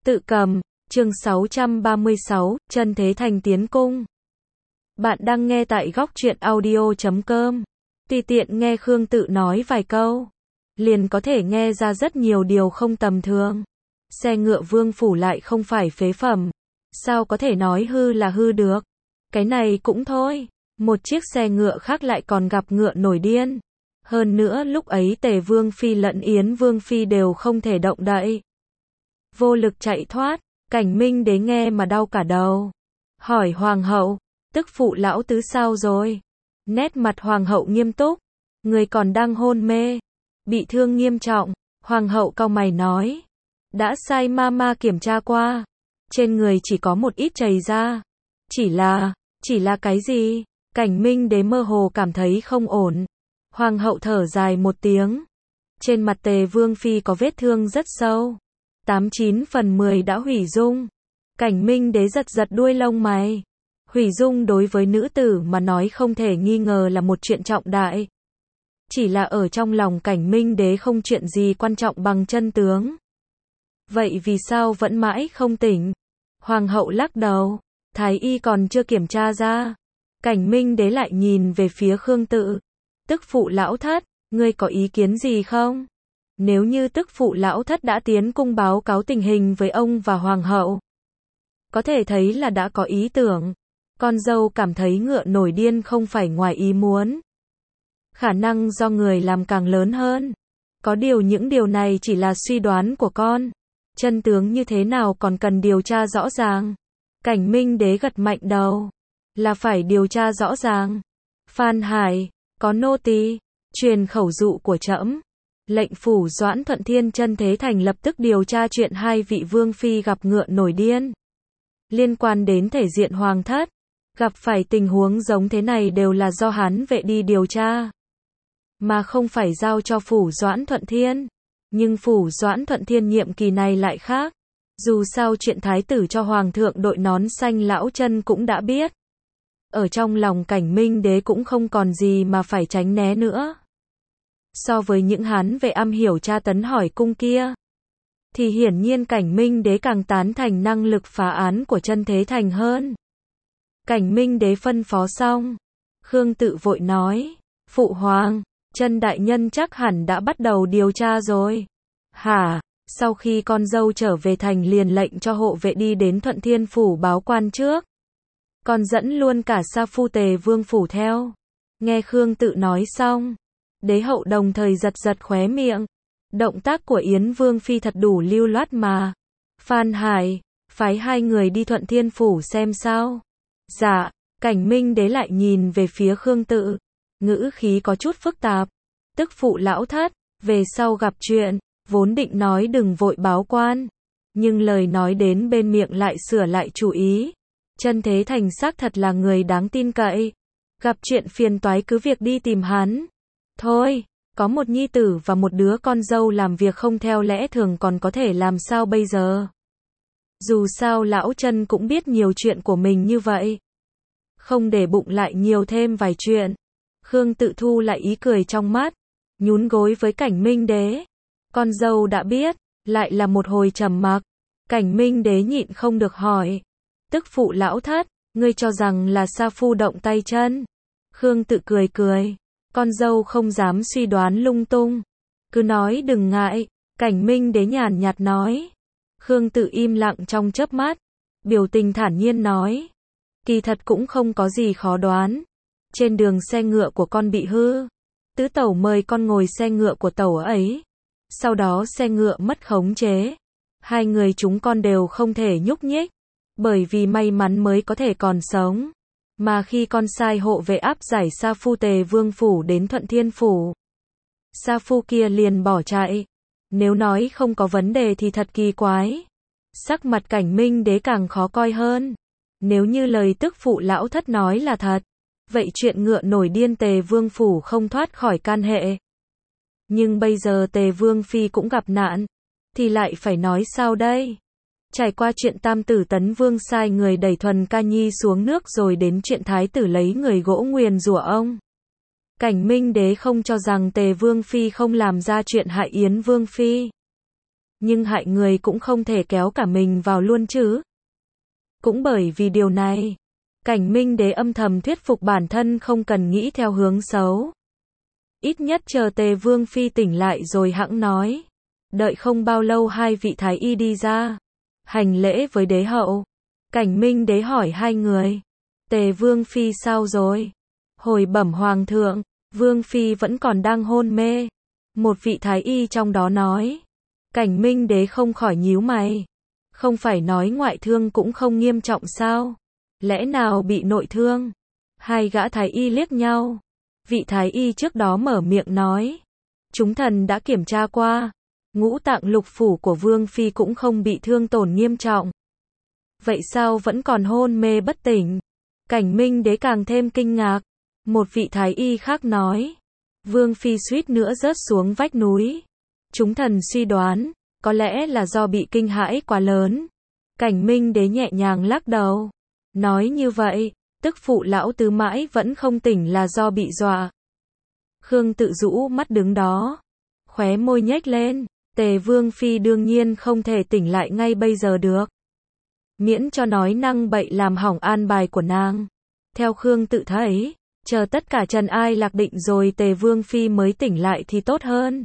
Tự cầm, chương 636, Chân Thế Thành tiến cung. Bạn đang nghe tại góc truyện audio.com. Tùy tiện nghe Khương Tự nói vài câu, liền có thể nghe ra rất nhiều điều không tầm thường. Xe ngựa vương phủ lại không phải phế phẩm. Sao có thể nói hư là hư được? Cái này cũng thôi. Một chiếc xe ngựa khác lại còn gặp ngựa nổi điên. Hơn nữa lúc ấy Tề Vương Phi lẫn Yến Vương Phi đều không thể động đậy. Vô lực chạy thoát, Cảnh Minh Đế nghe mà đau cả đầu. Hỏi Hoàng hậu, tức phụ lão tứ sao rồi? Nét mặt Hoàng hậu nghiêm túc, người còn đang hôn mê, bị thương nghiêm trọng. Hoàng hậu cau mày nói, đã sai mama kiểm tra qua, trên người chỉ có một ít chảy ra. Chỉ là cái gì? Cảnh Minh Đế mơ hồ cảm thấy không ổn. Hoàng hậu thở dài một tiếng. Trên mặt Tề Vương Phi có vết thương rất sâu. 89/10 đã hủy dung. Cảnh Minh Đế giật giật đuôi lông mày. Hủy dung đối với nữ tử mà nói không thể nghi ngờ là một chuyện trọng đại. Chỉ là ở trong lòng Cảnh Minh Đế không chuyện gì quan trọng bằng chân tướng. Vậy vì sao vẫn mãi không tỉnh? Hoàng hậu lắc đầu. Thái y còn chưa kiểm tra ra. Cảnh Minh Đế lại nhìn về phía Khương Tự. Tức phụ lão thất, ngươi có ý kiến gì không? Nếu như tức phụ lão thất đã tiến cung báo cáo tình hình với ông và hoàng hậu, có thể thấy là đã có ý tưởng. Con dâu cảm thấy ngựa nổi điên không phải ngoài ý muốn. Khả năng do người làm càng lớn hơn. Có điều những điều này chỉ là suy đoán của con. Chân tướng như thế nào còn cần điều tra rõ ràng. Cảnh Minh Đế gật mạnh đầu. Là phải điều tra rõ ràng. Phan Hải, có nô tỳ truyền khẩu dụ của trẫm, lệnh phủ Doãn Thuận Thiên Chân Thế Thành lập tức điều tra chuyện hai vị vương phi gặp ngựa nổi điên. Liên quan đến thể diện hoàng thất, gặp phải tình huống giống thế này đều là do Hán vệ đi điều tra, mà không phải giao cho phủ Doãn Thuận Thiên. Nhưng phủ Doãn Thuận Thiên nhiệm kỳ này lại khác. Dù sao chuyện thái tử cho hoàng thượng đội nón xanh lão chân cũng đã biết. Ở trong lòng Cảnh Minh Đế cũng không còn gì mà phải tránh né nữa. So với những Hán vệ am hiểu tra tấn hỏi cung kia, thì hiển nhiên Cảnh Minh Đế càng tán thành năng lực phá án của Chân Thế Thành hơn. Cảnh Minh Đế phân phó xong, Khương Tự vội nói, phụ hoàng, Chân đại nhân chắc hẳn đã bắt đầu điều tra rồi. Hả? Sau khi con dâu trở về thành liền lệnh cho hộ vệ đi đến Thuận Thiên phủ báo quan trước. Còn dẫn luôn cả Sa Phu Tề Vương phủ theo. Nghe Khương Tự nói xong, đế hậu đồng thời giật giật khóe miệng. Động tác của Yến Vương Phi thật đủ lưu loát mà. Phan Hải, phái hai người đi Thuận Thiên phủ xem sao. Dạ. Cảnh Minh Đế lại nhìn về phía Khương Tự, ngữ khí có chút phức tạp. Tức phụ lão thất, về sau gặp chuyện, vốn định nói đừng vội báo quan, nhưng lời nói đến bên miệng lại sửa lại chủ ý. Chân Thế Thành xác thật là người đáng tin cậy. Gặp chuyện phiền toái cứ việc đi tìm hắn. Thôi, có một nhi tử và một đứa con dâu làm việc không theo lẽ thường còn có thể làm sao bây giờ. Dù sao lão Chân cũng biết nhiều chuyện của mình như vậy. Không để bụng lại nhiều thêm vài chuyện. Khương Tự thu lại ý cười trong mắt, nhún gối với Cảnh Minh Đế. Con dâu đã biết, lại là một hồi trầm mặc. Cảnh Minh Đế nhịn không được hỏi. Tức phụ lão thất, ngươi cho rằng là Sa Phu động tay chân. Khương Tự cười cười. Con dâu không dám suy đoán lung tung. Cứ nói đừng ngại. Cảnh Minh Đế nhàn nhạt nói. Khương Tự im lặng trong chớp mắt. Biểu tình thản nhiên nói. Kỳ thật cũng không có gì khó đoán. Trên đường xe ngựa của con bị hư. Tứ tẩu mời con ngồi xe ngựa của tẩu ấy. Sau đó xe ngựa mất khống chế. Hai người chúng con đều không thể nhúc nhích. Bởi vì may mắn mới có thể còn sống. Mà khi con sai hộ vệ áp giải Sa Phu Tề Vương phủ đến Thuận Thiên phủ, Sa Phu kia liền bỏ chạy. Nếu nói không có vấn đề thì thật kỳ quái. Sắc mặt Cảnh Minh Đế càng khó coi hơn. Nếu như lời tức phụ lão thất nói là thật, vậy chuyện ngựa nổi điên Tề Vương phủ không thoát khỏi can hệ. Nhưng bây giờ Tề Vương Phi cũng gặp nạn, thì lại phải nói sao đây? Trải qua chuyện Tam tử Tấn Vương sai người đẩy Thuần Ca Nhi xuống nước rồi đến chuyện thái tử lấy người gỗ nguyền rủa ông. Cảnh Minh Đế không cho rằng Tề Vương Phi không làm ra chuyện hại Yến Vương Phi. nhưng hại người cũng không thể kéo cả mình vào luôn chứ. Cũng bởi vì điều này, Cảnh Minh Đế âm thầm thuyết phục bản thân không cần nghĩ theo hướng xấu. Ít nhất chờ Tề Vương Phi tỉnh lại rồi hẵng nói. Đợi không bao lâu hai vị thái y đi ra, hành lễ với đế hậu. Cảnh Minh Đế hỏi hai người, Tề Vương Phi sao rồi? Hồi bẩm hoàng thượng, Vương Phi vẫn còn đang hôn mê. Một vị thái y trong đó nói. Cảnh Minh Đế không khỏi nhíu mày. Không phải nói ngoại thương cũng không nghiêm trọng sao? Lẽ nào bị nội thương? Hai gã thái y liếc nhau. Vị thái y trước đó mở miệng nói. Chúng thần đã kiểm tra qua. Ngũ tạng lục phủ của Vương Phi cũng không bị thương tổn nghiêm trọng. Vậy sao vẫn còn hôn mê bất tỉnh? Cảnh Minh Đế càng thêm kinh ngạc. Một vị thái y khác nói. Vương Phi suýt nữa rớt xuống vách núi. Chúng thần suy đoán, có lẽ là do bị kinh hãi quá lớn. Cảnh Minh Đế nhẹ nhàng lắc đầu. Nói như vậy, tức phụ lão tứ mãi vẫn không tỉnh là do bị dọa. Khương Tự rũ mắt đứng đó. Khóe môi nhếch lên. Tề Vương Phi đương nhiên không thể tỉnh lại ngay bây giờ được. Miễn cho nói năng bậy làm hỏng an bài của nàng. Theo Khương Tự thấy, chờ tất cả trần ai lạc định rồi Tề Vương Phi mới tỉnh lại thì tốt hơn.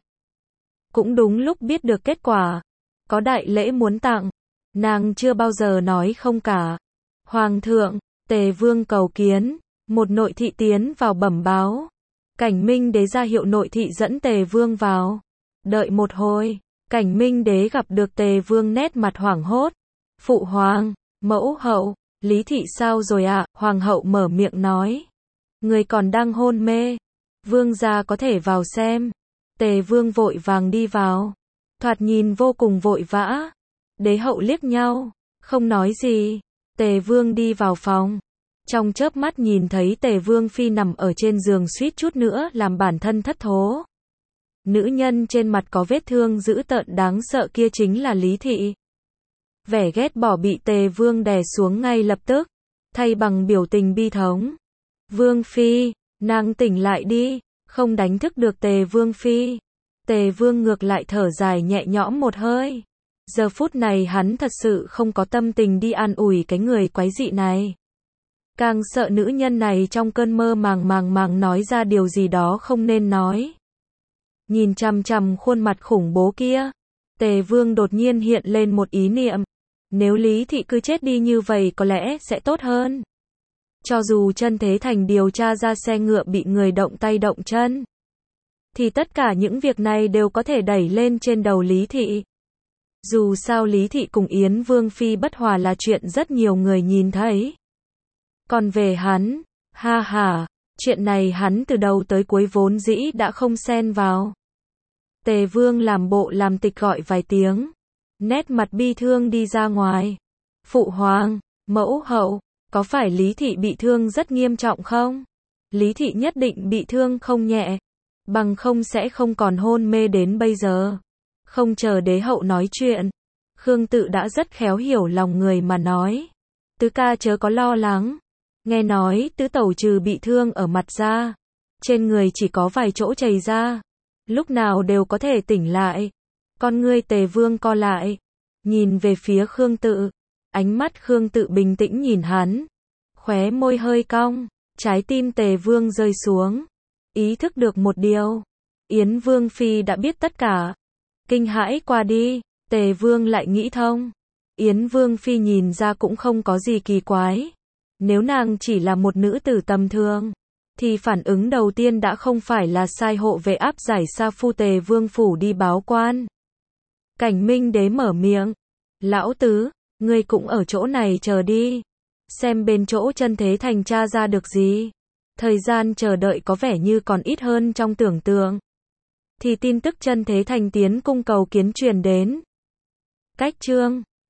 Cũng đúng lúc biết được kết quả. Có đại lễ muốn tặng. Nàng chưa bao giờ nói không cả. Hoàng thượng, Tề Vương cầu kiến. Một nội thị tiến vào bẩm báo. Cảnh Minh Đế ra hiệu nội thị dẫn Tề Vương vào. Đợi một hồi, Cảnh Minh Đế gặp được Tề Vương nét mặt hoảng hốt. Phụ hoàng, mẫu hậu, Lý thị sao rồi ạ? Hoàng hậu mở miệng nói. Người còn đang hôn mê. Vương gia có thể vào xem. Tề Vương vội vàng đi vào. Thoạt nhìn vô cùng vội vã. Đế hậu liếc nhau, không nói gì. Tề Vương đi vào phòng. Trong chớp mắt nhìn thấy Tề Vương Phi nằm ở trên giường suýt chút nữa làm bản thân thất thố. Nữ nhân trên mặt có vết thương dữ tợn đáng sợ kia chính là Lý thị. Vẻ ghét bỏ bị Tề Vương đè xuống ngay lập tức, thay bằng biểu tình bi thống. Vương Phi, nàng tỉnh lại đi, không đánh thức được Tề Vương Phi. Tề Vương ngược lại thở dài nhẹ nhõm một hơi. Giờ phút này hắn thật sự không có tâm tình đi an ủi cái người quái dị này. Càng sợ nữ nhân này trong cơn mơ màng nói ra điều gì đó không nên nói. Nhìn chằm chằm khuôn mặt khủng bố kia, Tề Vương đột nhiên hiện lên một ý niệm. Nếu Lý thị cứ chết đi như vậy có lẽ sẽ tốt hơn. Cho dù Chân Thế Thành điều tra ra xe ngựa bị người động tay động chân, thì tất cả những việc này đều có thể đẩy lên trên đầu Lý thị. Dù sao Lý thị cùng Yến Vương Phi bất hòa là chuyện rất nhiều người nhìn thấy. Còn về hắn, ha ha, chuyện này hắn từ đầu tới cuối vốn dĩ đã không xen vào. Tề Vương làm bộ làm tịch gọi vài tiếng. Nét mặt bi thương đi ra ngoài. Phụ hoàng, mẫu hậu, có phải Lý thị bị thương rất nghiêm trọng không? Lý thị nhất định bị thương không nhẹ. Bằng không sẽ không còn hôn mê đến bây giờ. Không chờ đế hậu nói chuyện. Khương Tự đã rất khéo hiểu lòng người mà nói. Tứ ca chớ có lo lắng. Nghe nói tứ tẩu trừ bị thương ở mặt ra. Trên người chỉ có vài chỗ chảy ra. Lúc nào đều có thể tỉnh lại. Con ngươi Tề Vương co lại. Nhìn về phía Khương Tự. Ánh mắt Khương Tự bình tĩnh nhìn hắn. Khóe môi hơi cong. Trái tim Tề Vương rơi xuống. Ý thức được một điều. Yến Vương Phi đã biết tất cả. Kinh hãi qua đi. Tề Vương lại nghĩ thông. Yến Vương Phi nhìn ra cũng không có gì kỳ quái. Nếu nàng chỉ là một nữ tử tầm thường, thì phản ứng đầu tiên đã không phải là sai hộ vệ áp giải Sa Phu Tề Vương phủ đi báo quan. Cảnh Minh Đế mở miệng. Lão tứ, ngươi cũng ở chỗ này chờ đi. Xem bên chỗ Chân Thế Thành tra ra được gì. Thời gian chờ đợi có vẻ như còn ít hơn trong tưởng tượng. Thì tin tức Chân Thế Thành tiến cung cầu kiến truyền đến. Cách chương